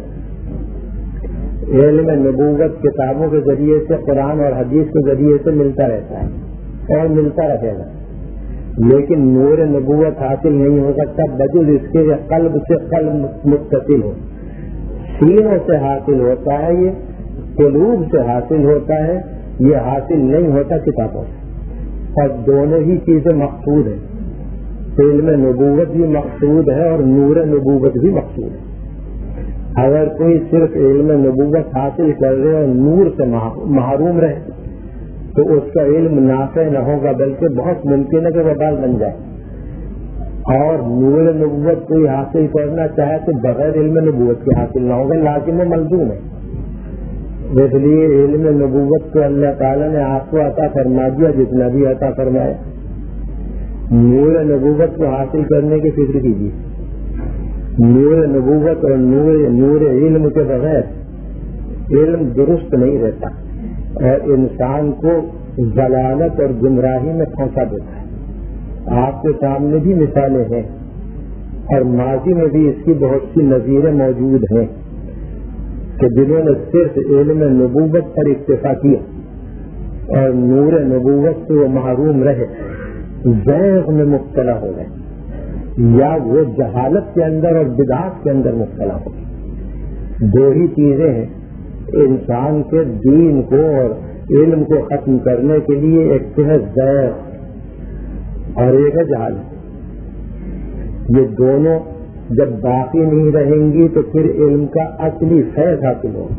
علم نبوت کتابوں کے ذریعے سے، قرآن اور حدیث کے ذریعے سے ملتا رہتا ہے اور ملتا رہے گا، لیکن نور نبوت حاصل نہیں ہو سکتا بجز اس کے قلب سے قلب متصل ہو، سینوں سے حاصل ہوتا ہے، یہ قلوب سے حاصل ہوتا ہے، یہ حاصل نہیں ہوتا کتابوں سے، اور دونوں ہی چیزیں مقصود ہیں، علم نبوت بھی مقصود ہے اور نور نبوت بھی مقصود ہے۔ اگر کوئی صرف علم نبوت حاصل کر رہے اور نور سے محروم رہے تو اس کا علم نافع نہ ہوگا، بلکہ بہت ممکن ہے کہ وبال بن جائے، اور نور نبوت کوئی حاصل کرنا چاہے تو بغیر علم نبوت کے حاصل نہ ہوگا، لازم و ملزوم ہے۔ اس لیے علم نبوت کو اللہ تعالیٰ نے آپ کو عطا فرما دیا جتنا بھی عطا فرمایا، نور نبوت کو حاصل کرنے کی فکر کیجیے۔ نور نبوت اور نور نور علم کے بغیر علم درست نہیں رہتا اور انسان کو ضلالت اور گمراہی میں پھنسا دیتا ہے۔ آپ کے سامنے بھی مثالیں ہیں اور ماضی میں بھی اس کی بہت سی نظیریں موجود ہیں کہ جنہوں نے صرف علم نبوت پر اکتفا کیا اور نور نبوت سے وہ محروم رہے، زیغ میں مبتلا ہو گئے، یا وہ جہالت کے اندر اور بدعات کے اندر مبتلا ہو گئے۔ دو ہی چیزیں ہیں انسان کے دین کو اور علم کو ختم کرنے کے لیے، ایک تو ہے زیر اور ایک ہے جہالت۔ یہ دونوں جب باقی نہیں رہیں گی تو پھر علم کا اصلی فیض حاصل ہوگا۔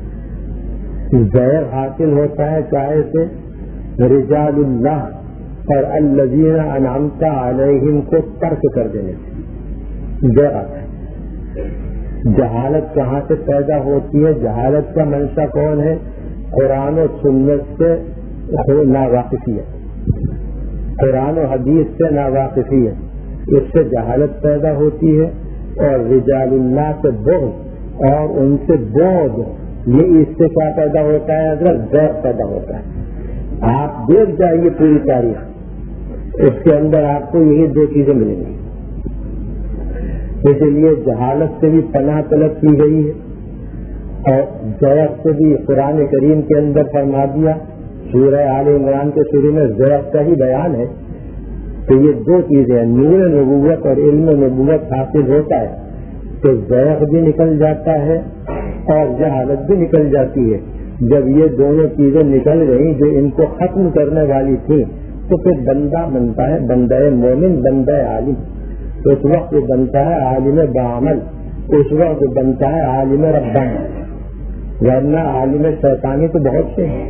زیر حاصل ہوتا ہے چاہے سے رجال اللہ اور الذین انعمت علیہم کو ترک کر دینے سے زیر آتا ہے۔ جہالت کہاں سے پیدا ہوتی ہے؟ جہالت کا منشا کون ہے؟ قرآن و سنت سے ناواقفیت، قرآن و حدیث سے ناواقفیت، اس سے جہالت پیدا ہوتی ہے۔ اور رجال اللہ سے بغض اور ان سے بعد، یہ اس سے کیا پیدا ہوتا ہے؟ حضرت زیر پیدا ہوتا ہے۔ آپ دیکھ جائیے پوری تاریخ، اس کے اندر آپ کو یہی دو چیزیں ملیں گی۔ اسی لیے جہالت سے بھی پناہ طلب کی گئی ہے، اور زیر سے بھی قرآن کریم کے اندر فرما دیا۔ سورہ آل عمران کے شروع میں زیر کا ہی بیان ہے کہ یہ دو چیزیں ہیں، نور نبوت اور علم نبوت حاصل ہوتا ہے تو زیر بھی نکل جاتا ہے اور جہالت بھی نکل جاتی ہے۔ جب یہ دونوں چیزیں نکل گئیں جو ان کو ختم کرنے والی تھی تو پھر بندہ بنتا ہے بندہ مومن، بندہ عالم۔ اس وقت بنتا ہے عالم بعمل، اس وقت بنتا ہے عالم ربانی، ورنہ عالم شیطانی تو بہت سے ہیں،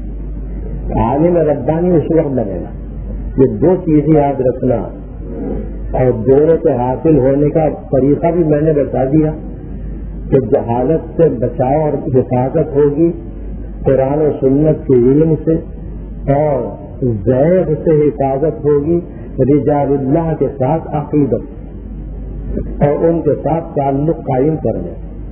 عالم ربانی اس وقت بنے گا۔ یہ دو چیزیں یاد رکھنا، اور دونوں کے حاصل ہونے کا طریقہ بھی میں نے بتا دیا کہ جہالت سے بچاؤ اور حفاظت ہوگی قرآن و سنت کے علم سے، اور زیر سے حفاظت ہوگی رجال اللہ کے ساتھ عقیدت اور ان کے ساتھ تعلق قائم کرنے،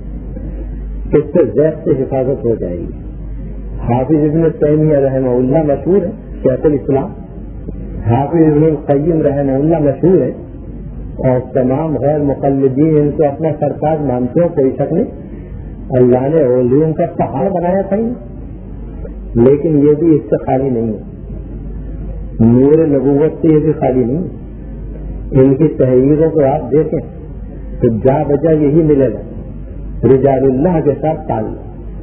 اس سے زیر سے حفاظت ہو جائے گی۔ حافظ ابن تیمیہ رحمہ اللہ مشہور ہے، شیخ الاسلام حافظ ابن القیم رحمہ اللہ مشہور ہے، اور تمام غیر مقلدین ان کو اپنا سرتاج مانتے ہو، کوئی شک نہیں۔ اللہ نے علوم کا پہاڑ بنایا تھا، لیکن یہ بھی اس سے خالی نہیں ہے، نور نبوت سے یہ بھی خالی نہیں ہے۔ ان کی تحریروں کو آپ دیکھیں تو جا بجا یہی ملے گا، رجال اللہ کے ساتھ تعلق۔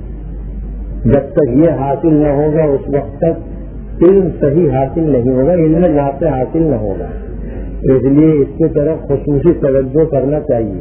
جب تک یہ حاصل نہ ہوگا اس وقت تک علم صحیح حاصل نہیں ہوگا، علم نافع حاصل نہ ہوگا۔ اس لیے اس کی طرف خصوصی توجہ کرنا چاہیے۔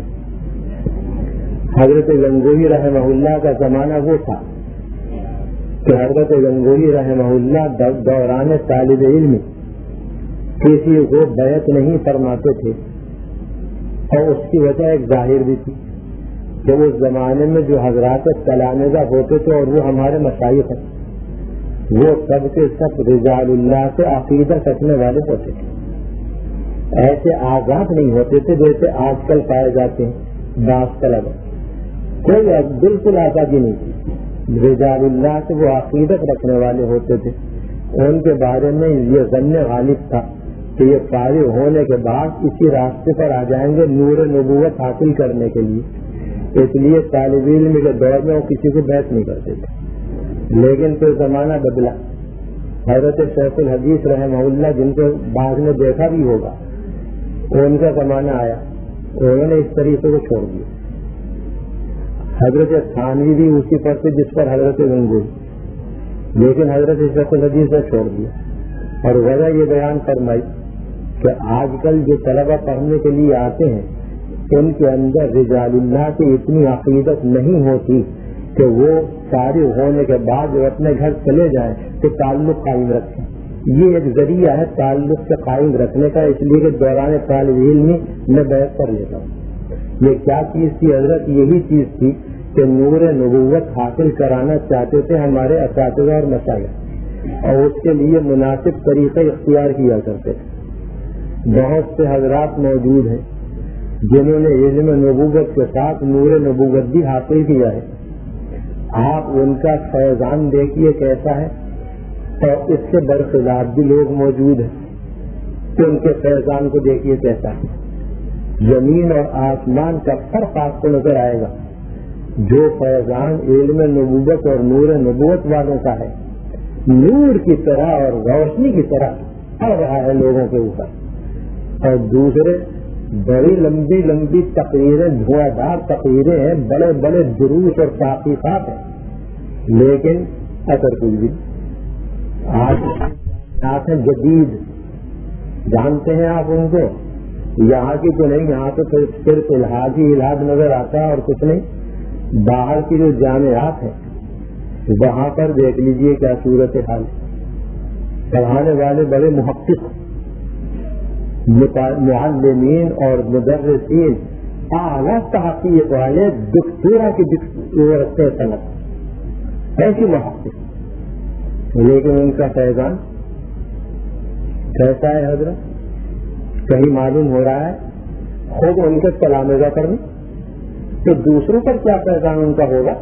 حضرت گنگوہی رحمہ اللہ کا زمانہ وہ تھا کہ حضرت گنگوہی رحمہ اللہ دوران طالب علم کسی کو بیعت نہیں فرماتے تھے، اور اس کی وجہ ایک ظاہر بھی تھی کہ اس زمانے میں جو حضرات تلامذہ ہوتے تھے اور وہ ہمارے مشائخ ہیں، وہ سب کے سب رجال اللہ سے عقیدت رکھنے والے ہوتے تھے، ایسے آزاد نہیں ہوتے تھے جیسے آج کل پائے جاتے ہیں بعض طلبہ۔ کوئی بالکل آزادی نہیں تھی، رجال اللہ سے وہ عقیدت رکھنے والے ہوتے تھے۔ ان کے بارے میں یہ ظن غالب تھا کہ یہ فارغ ہونے کے بعد اسی راستے پر آ جائیں گے نور نبوت حاصل کرنے کے لیے، اس لیے طالب علم کے دور میں وہ کسی کو بیعت نہیں کرتے تھے۔ لیکن پھر زمانہ بدلا، حضرت شیخ الحدیث رحمہ اللہ جن کو بعض نے دیکھا بھی ہوگا، ان کا زمانہ آیا، انہوں نے اس طریقے کو چھوڑ دیا۔ حضرت تھانوی بھی اسی پر سے جس پر حضرت گنگوہی، لیکن حضرت شیخ الحدیث نے چھوڑ دیا، اور وجہ یہ بیان فرمائی کہ آج کل جو طلبہ پڑھنے کے لیے آتے ہیں ان کے اندر رجال اللہ کی اتنی عقیدت نہیں ہوتی کہ وہ فارغ ہونے کے بعد وہ اپنے گھر چلے جائیں تو تعلق قائم رکھیں۔ یہ ایک ذریعہ ہے تعلق سے قائم رکھنے کا، اس لیے کہ دوران طالب علم میں بیعت کر لیتا ہوں۔ یہ کیا چیز تھی حضرت؟ یہی چیز تھی کہ نور نبوت حاصل کرانا چاہتے تھے ہمارے اساتذہ اور مشائخ، اور اس کے لیے مناسب طریقے اختیار کیا کرتے تھے۔ بہت سے حضرات موجود ہیں جنہوں نے علم نبوت کے ساتھ نور نبوت بھی حاصل کیا ہے، آپ ان کا فیضان دیکھیے کیسا ہے، اور اس سے برخلاف بھی لوگ موجود ہیں کہ ان کے فیضان کو دیکھیے کیسا ہے۔ زمین اور آسمان کا فرق آپ کو نظر آئے گا۔ جو فیضان علم نبوت اور نور نبوت والوں کا ہے، نور کی طرح اور روشنی کی طرح پڑ رہا ہے لوگوں کے اوپر، اور دوسرے بڑی لمبی لمبی تقریریں، دھواں دار تقریریں ہیں، بڑے بڑے دروس اور تحقیقات ہیں، لیکن اثر کچھ بھی آج ہیں جدید، جانتے ہیں آپ ان کو؟ یہاں کی تو نہیں، یہاں تو صرف الحاد ہی الحاد نظر آتا ہے اور کچھ نہیں۔ باہر کی جو جامعات ہیں وہاں پر دیکھ لیجئے کیا صورت حال، پڑھانے والے بڑے محقق، معلمین اور مدرسین اعلیٰ تحقیق والے دکتورا کی رکھتے صنعت، ایسی محقق، لیکن ان کا فیضان کیسا ہے حضرت؟ کہیں معلوم ہو رہا ہے خود ان کے تلامذہ کرنے تو دوسروں پر کیا فیضان ان کا ہوگا؟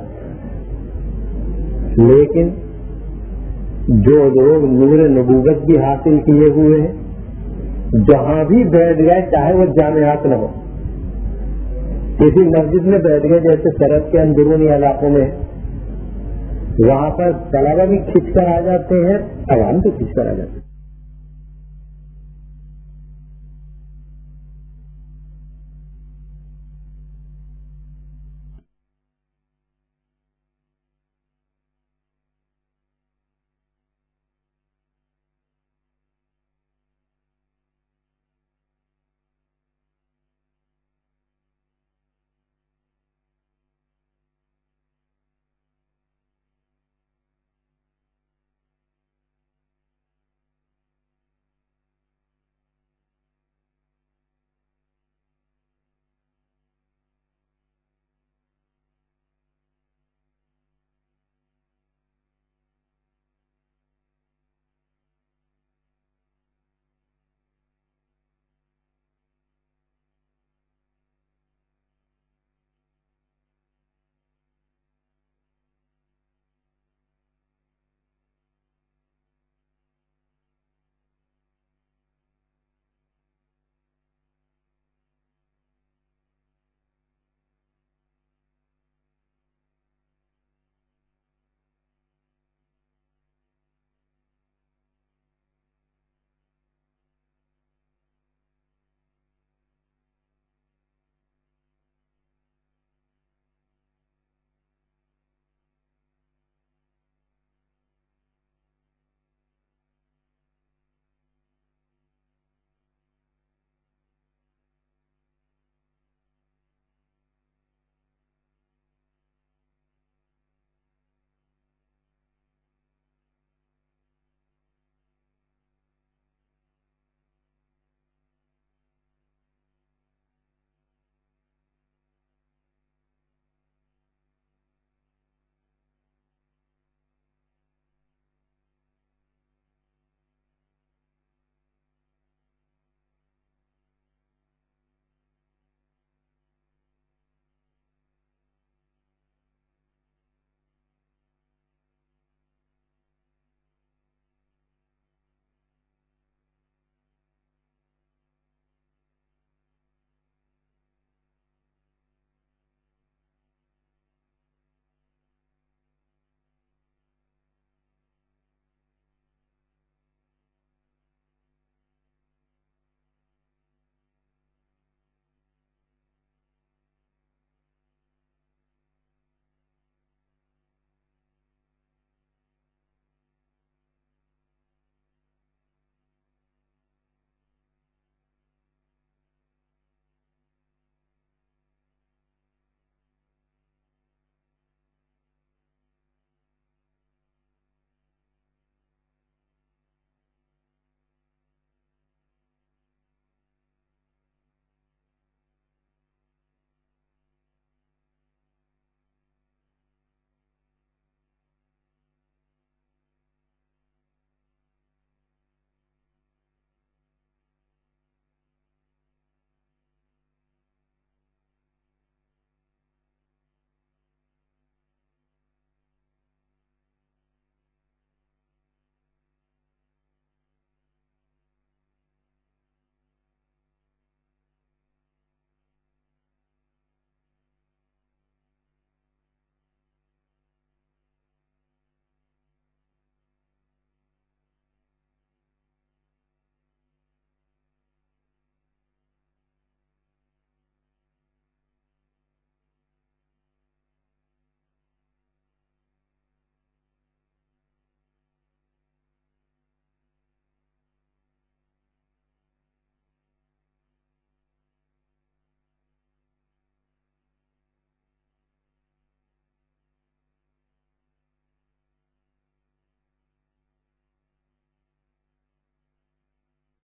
لیکن جو لوگ نور نبوت بھی حاصل کیے ہوئے ہیں، جہاں بھی بیٹھ گئے، چاہے وہ جامعات نہ ہو، کسی مسجد میں بیٹھ گئے جیسے سرحد کے اندرونی علاقوں میں، وہاں پر طلبہ بھی کھنچ کر آ جاتے ہیں، عوام بھی کھنچ کر آ جاتے ہیں۔